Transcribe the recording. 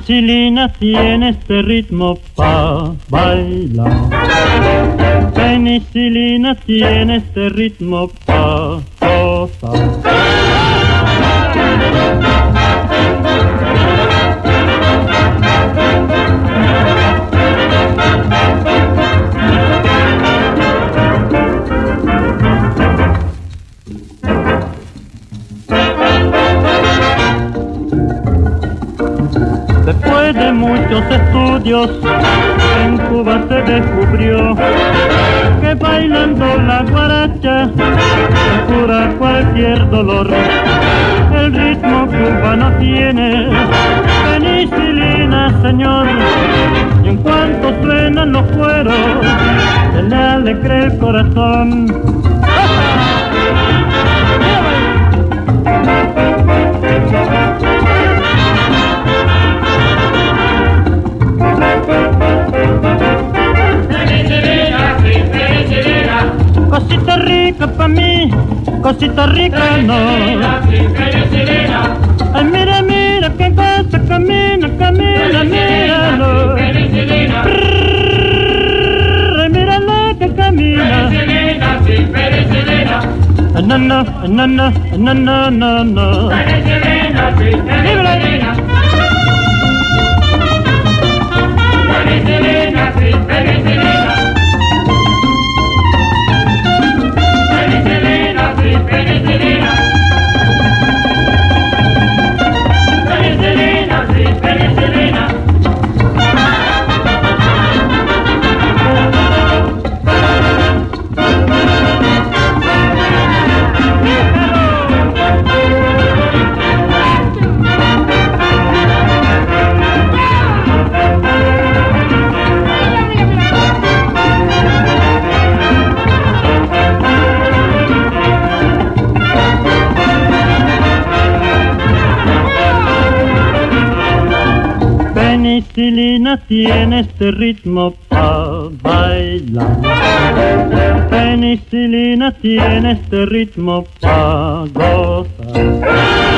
Penicilina tiene este ritmo pa' bailar. Penicilina tiene este ritmo pa' gozar. Después de muchos estudios, en Cuba se descubrió que bailando la guaracha se cura cualquier dolor. El ritmo cubano tiene penicilina, señor, y en cuanto suenan los cueros, se le alegra el corazón. Cosita rica pa' mí, cosita rica no. Ay, mira, mira qué cosa camina, camina, míralo. Ay, mírala que camina. No, no, no, no, no, no, no, no. Penicilina tiene este ritmo pa' bailar. Penicilina tiene este ritmo pa' gozar.